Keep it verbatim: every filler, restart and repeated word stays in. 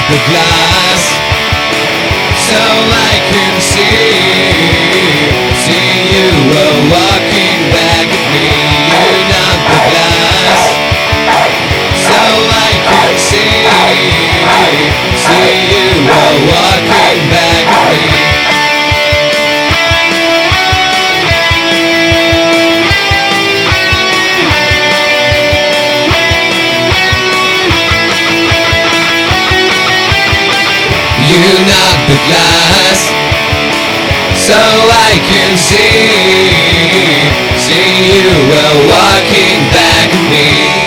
the glass so I can see. See you were walking back at me. You knocked the glass so I can see. See you were walking back at me. You knocked the glass so I can see. See you were walking back at me.